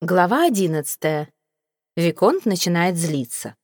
Глава 11. Виконт начинает злиться.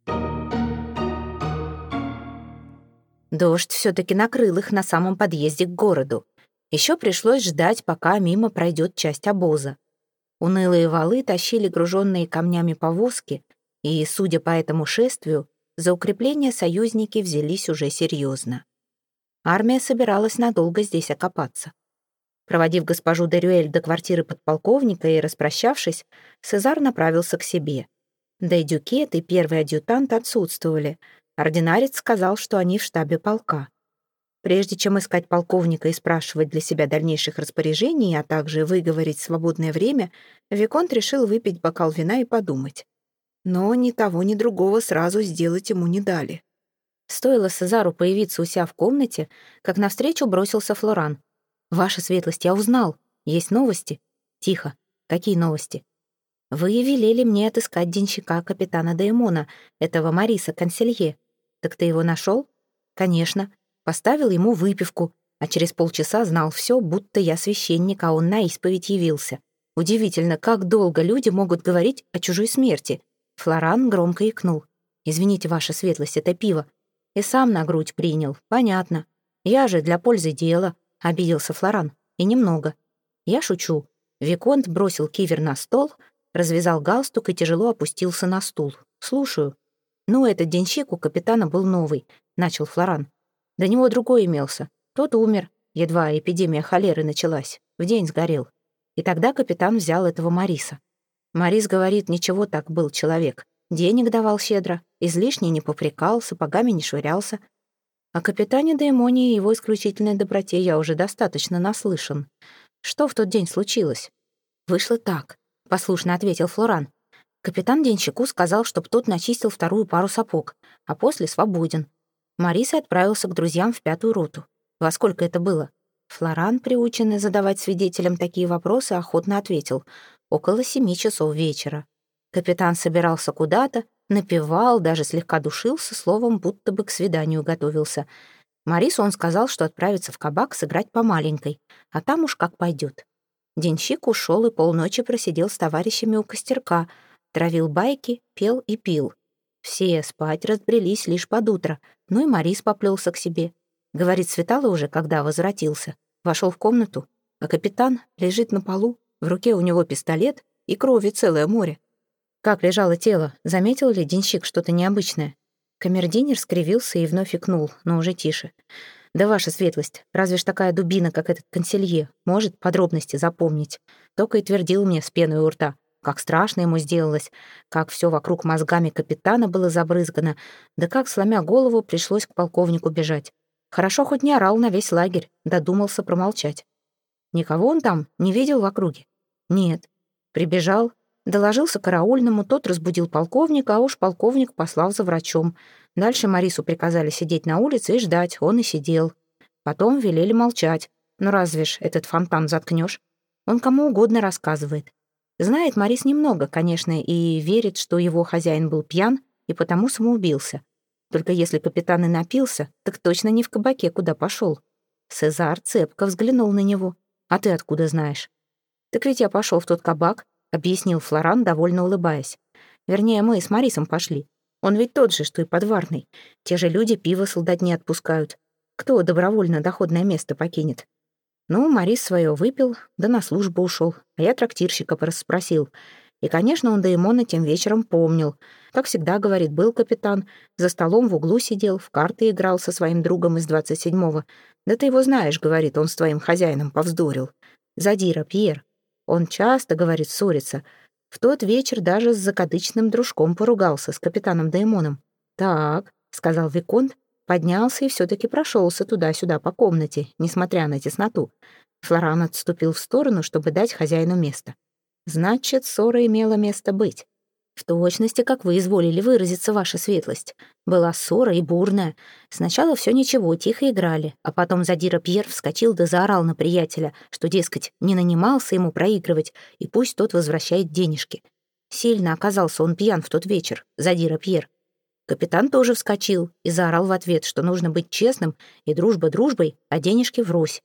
Дождь все-таки накрыл их на самом подъезде к городу. Еще пришлось ждать, пока мимо пройдет часть обоза. Унылые валы тащили груженные камнями повозки, и, судя по этому шествию, за укрепление союзники взялись уже серьезно. Армия собиралась надолго здесь окопаться. Проводив госпожу де Рюэль до квартиры подполковника и распрощавшись, Сезар направился к себе. Де Дюкет и первый адъютант отсутствовали. Ординарец сказал, что они в штабе полка. Прежде чем искать полковника и спрашивать для себя дальнейших распоряжений, а также выговорить свободное время, Виконт решил выпить бокал вина и подумать. Но ни того, ни другого сразу сделать ему не дали. Стоило Сезару появиться у себя в комнате, как навстречу бросился Флоран. «Ваша светлость, я узнал. Есть новости?» «Тихо. Какие новости?» «Вы велели мне отыскать денщика капитана Деймона, этого Мариса Конселье. Так ты его нашел?» «Конечно. Поставил ему выпивку, а через полчаса знал все, будто я священник, а он на исповедь явился. Удивительно, как долго люди могут говорить о чужой смерти». Флоран громко икнул. «Извините, ваша светлость, это пиво. И сам на грудь принял. Понятно. Я же для пользы дела». — обиделся Флоран. «И немного. Я шучу». Виконт бросил кивер на стол, развязал галстук и тяжело опустился на стул. «Слушаю». «Ну, этот денщик у капитана был новый», — начал Флоран. «До него другой имелся. Тот умер. Едва эпидемия холеры началась. В день сгорел. И тогда капитан взял этого Мариса. Марис говорит, ничего так был человек. Денег давал щедро, излишне не попрекал, сапогами не швырялся. О капитане Деймоне и его исключительной доброте я уже достаточно наслышан. Что в тот день случилось?» «Вышло так», — послушно ответил Флоран. «Капитан денщику сказал, чтоб тот начистил вторую пару сапог, а после свободен. Марис отправился к друзьям в 5-ю роту. Во сколько это было?» Флоран, приученный задавать свидетелям такие вопросы, охотно ответил. «Около 7 часов вечера. Капитан собирался куда-то, напевал, даже слегка душился, словом, будто бы к свиданию готовился. Марису он сказал, что отправится в кабак сыграть по маленькой, а там уж как пойдет. Денщик ушел и полночи просидел с товарищами у костерка, травил байки, пел и пил. Все спать разбрелись лишь под утро, ну и Марис поплелся к себе. Говорит, светало уже, когда возвратился. Вошел в комнату, а капитан лежит на полу, в руке у него пистолет и крови целое море. Как лежало тело, заметил ли денщик что-то необычное? Камердинер скривился и вновь икнул, но уже тише. «Да ваша светлость, разве ж такая дубина, как этот конселье, может подробности запомнить?» Только и твердил мне с пеной у рта, как страшно ему сделалось, как все вокруг мозгами капитана было забрызгано, да как, сломя голову, пришлось к полковнику бежать. Хорошо хоть не орал на весь лагерь, додумался промолчать. Никого он там не видел в округе? Нет. Прибежал, доложился караульному, тот разбудил полковника, а уж полковник послал за врачом. Дальше Марису приказали сидеть на улице и ждать, он и сидел. Потом велели молчать. Ну разве ж этот фонтан заткнешь? Он кому угодно рассказывает. Знает Марис немного, конечно, и верит, что его хозяин был пьян и потому самоубился. Только если капитан и напился, так точно не в кабаке, куда пошел. Сезар цепко взглянул на него. «А ты откуда знаешь?» «Так ведь я пошел в тот кабак», — объяснил Флоран, довольно улыбаясь. «Вернее, мы с Марисом пошли. Он ведь тот же, что и подварный. Те же люди пиво солдатни отпускают. Кто добровольно доходное место покинет?» Ну, Марис свое выпил, да на службу ушел, а я трактирщика порасспросил. И, конечно, он Деймона тем вечером помнил. Как всегда, говорит, был капитан, за столом в углу сидел, в карты играл со своим другом из 27-го. «Да ты его знаешь», — говорит, — «он с твоим хозяином повздорил. Задира Пьер. Он часто, говорит, ссорится. В тот вечер даже с закадычным дружком поругался, с капитаном Деймоном». «Так», — сказал Виконт, поднялся и все-таки прошелся туда-сюда по комнате, несмотря на тесноту. Флоран отступил в сторону, чтобы дать хозяину место. «Значит, ссора имела место быть. В точности, как вы изволили выразиться, ваша светлость. Была ссора и бурная. Сначала все ничего, тихо играли, а потом Задира Пьер вскочил да заорал на приятеля, что, дескать, не нанимался ему проигрывать, и пусть тот возвращает денежки. Сильно оказался он пьян в тот вечер, Задира Пьер. Капитан тоже вскочил и заорал в ответ, что нужно быть честным, и дружба дружбой, а денежки врозь.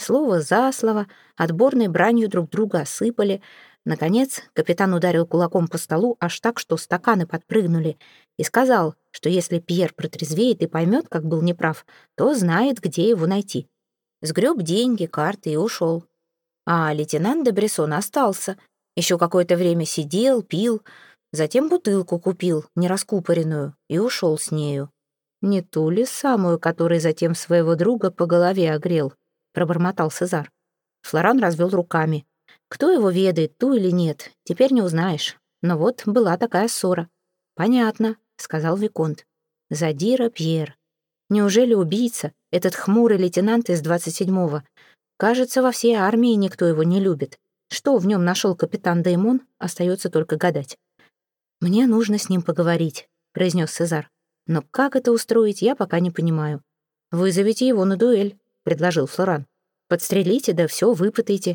Слово за слово, отборной бранью друг друга осыпали. Наконец, капитан ударил кулаком по столу, аж так, что стаканы подпрыгнули, и сказал, что если Пьер протрезвеет и поймет, как был неправ, то знает, где его найти. Сгреб деньги, карты и ушел. А лейтенант де Брессон остался. Еще какое-то время сидел, пил, затем бутылку купил, нераскупоренную, и ушел с нею. «Не ту ли самую, которой затем своего друга по голове огрел?» — пробормотал Сезар. Флоран развел руками. «Кто его ведает, ту или нет, теперь не узнаешь. Но вот была такая ссора». «Понятно», — сказал Виконт. «Задира Пьер. Неужели убийца, этот хмурый лейтенант из 27-го? Кажется, во всей армии никто его не любит. Что в нем нашел капитан Деймон, остается только гадать». «Мне нужно с ним поговорить», — произнес Сезар. «Но как это устроить, я пока не понимаю». «Вызовите его на дуэль», — предложил Флоран. «Подстрелите, да все выпытайте».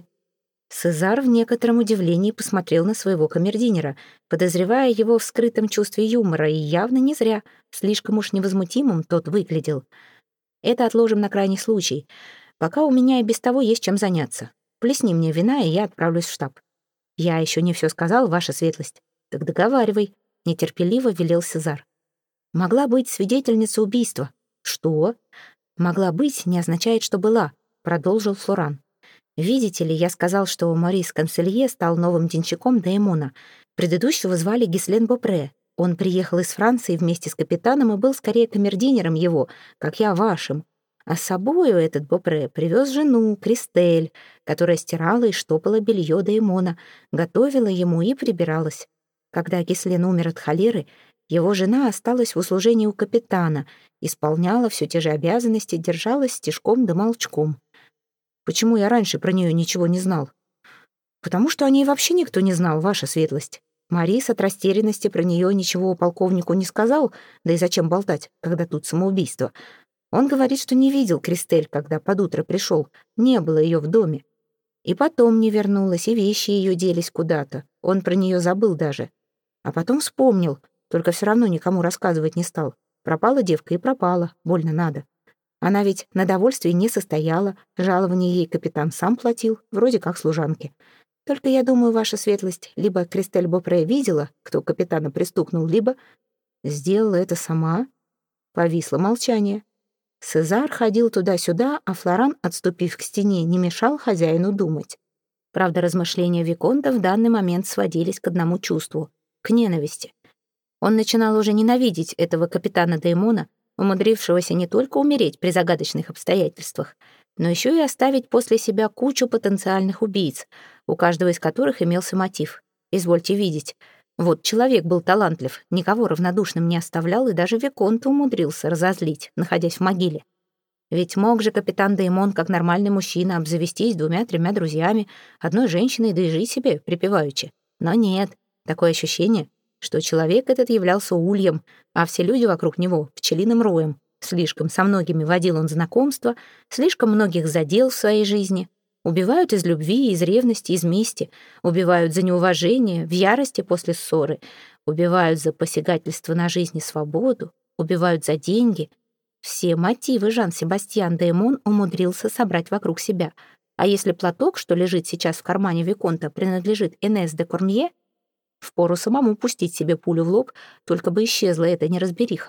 Сезар в некотором удивлении посмотрел на своего камердинера, подозревая его в скрытом чувстве юмора, и явно не зря, слишком уж невозмутимым тот выглядел. «Это отложим на крайний случай. Пока у меня и без того есть чем заняться. Плесни мне вина, и я отправлюсь в штаб». «Я еще не все сказал, ваша светлость». «Так договаривай», — нетерпеливо велел Сезар. «Могла быть свидетельница убийства». «Что?» «Могла быть» не означает, что была, продолжил Флоран. «Видите ли, я сказал, что Морис Конселье стал новым денщиком Деймона. Предыдущего звали Гислен Бопре. Он приехал из Франции вместе с капитаном и был скорее камердинером его, как я вашим. А с собою этот Бопре привез жену, Кристель, которая стирала и штопала белье Деймона, готовила ему и прибиралась. Когда Гислен умер от холеры, его жена осталась в услужении у капитана, исполняла все те же обязанности, держалась стишком да молчком. Почему я раньше про нее ничего не знал? Потому что о ней вообще никто не знал, ваша светлость. Морис от растерянности про нее ничего полковнику не сказал, да и зачем болтать, когда тут самоубийство. Он говорит, что не видел Кристель, когда под утро пришел, не было ее в доме. И потом не вернулась, и вещи ее делись куда-то. Он про нее забыл даже. А потом вспомнил, только все равно никому рассказывать не стал. Пропала девка и пропала, больно надо. Она ведь на довольствии не состояла, жалование ей капитан сам платил, вроде как служанке. Только я думаю, ваша светлость, либо Кристель Бопре видела, кто капитана пристукнул, либо сделала это сама. Повисло молчание. Сезар ходил туда-сюда, а Флоран, отступив к стене, не мешал хозяину думать. Правда, размышления Виконта в данный момент сводились к одному чувству — к ненависти. Он начинал уже ненавидеть этого капитана Деймона, умудрившегося не только умереть при загадочных обстоятельствах, но еще и оставить после себя кучу потенциальных убийц, у каждого из которых имелся мотив. Извольте видеть. Вот человек был талантлив, никого равнодушным не оставлял и даже Виконта умудрился разозлить, находясь в могиле. Ведь мог же капитан Деймон, как нормальный мужчина, обзавестись 2-3 друзьями, одной женщиной, да и жить себе припеваючи. Но нет, такое ощущение, что человек этот являлся ульем, а все люди вокруг него — пчелиным роем. Слишком со многими водил он знакомства, слишком многих задел в своей жизни. Убивают из любви, из ревности, из мести. Убивают за неуважение, в ярости после ссоры. Убивают за посягательство на жизнь и свободу. Убивают за деньги. Все мотивы Жан-Себастьян Деймон умудрился собрать вокруг себя. А если платок, что лежит сейчас в кармане Виконта, принадлежит Энесс де Корнье, впору самому пустить себе пулю в лоб, только бы исчезла эта неразбериха.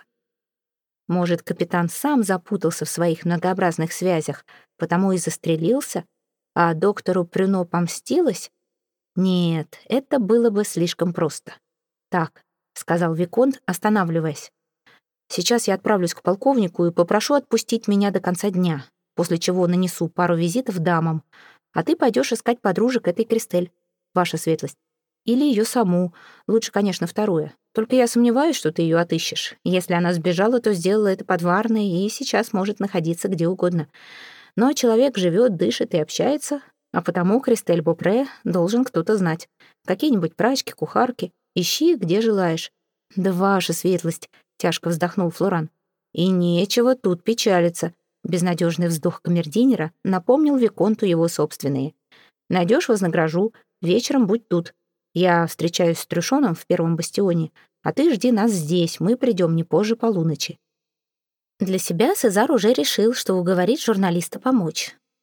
Может, капитан сам запутался в своих многообразных связях, потому и застрелился, а доктору Прюно помстилась? Нет, это было бы слишком просто. «Так», — сказал Виконт, останавливаясь. «Сейчас я отправлюсь к полковнику и попрошу отпустить меня до конца дня, после чего нанесу пару визитов дамам, а ты пойдешь искать подружек этой Кристель, ваша светлость. Или ее саму. Лучше, конечно, второе. Только я сомневаюсь, что ты ее отыщешь. Если она сбежала, то сделала это под Варной и сейчас может находиться где угодно. Но человек живет, дышит и общается, а потому Кристель Бопре должен кто-то знать. Какие-нибудь прачки, кухарки. Ищи, где желаешь». «Да ваша светлость», — тяжко вздохнул Флоран. «И нечего тут печалиться». Безнадежный вздох камердинера напомнил Виконту его собственные. «Найдешь — вознагражу. Вечером будь тут. Я встречаюсь с Трюшоном в первом бастионе, а ты жди нас здесь, мы придем не позже полуночи». Для себя Сезар уже решил, что уговорит журналиста помочь.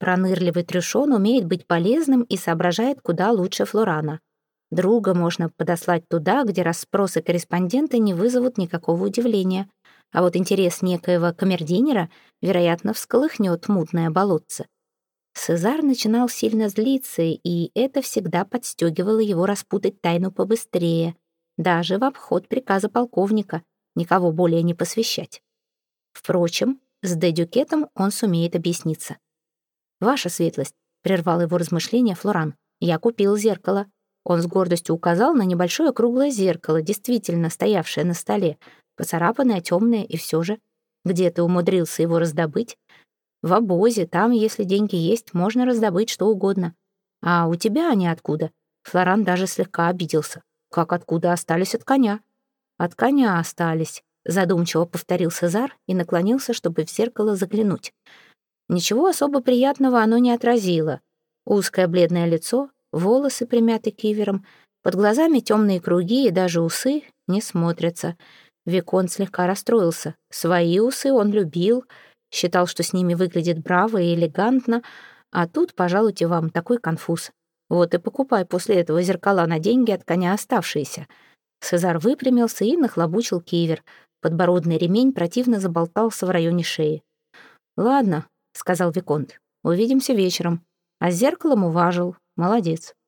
Пронырливый Трюшон умеет быть полезным и соображает куда лучше Флорана. Друга можно подослать туда, где расспросы корреспондента не вызовут никакого удивления. А вот интерес некоего камердинера, вероятно, всколыхнет мутное болотце. Сезар начинал сильно злиться, и это всегда подстегивало его распутать тайну побыстрее, даже в обход приказа полковника, никого более не посвящать. Впрочем, с де Дюкетом он сумеет объясниться. «Ваша светлость», — прервал его размышления Флоран, — «я купил зеркало». Он с гордостью указал на небольшое круглое зеркало, действительно стоявшее на столе, поцарапанное, темное, и все же. Где ты умудрился его раздобыть? В обозе, там, если деньги есть, можно раздобыть что угодно. А у тебя они откуда? Флоран даже слегка обиделся. Как откуда остались от коня? От коня остались, задумчиво повторил Сезар и наклонился, чтобы в зеркало заглянуть. Ничего особо приятного оно не отразило. Узкое бледное лицо, волосы примяты кивером, под глазами темные круги и даже усы не смотрятся. Виконт слегка расстроился. Свои усы он любил, считал, что с ними выглядит браво и элегантно, а тут, пожалуйте вам, такой конфуз. Вот и покупай после этого зеркала на деньги от коня оставшиеся. Сезар выпрямился и нахлобучил кивер. Подбородный ремень противно заболтался в районе шеи. «Ладно», — сказал Виконт, — «увидимся вечером. А с зеркалом уважил. Молодец».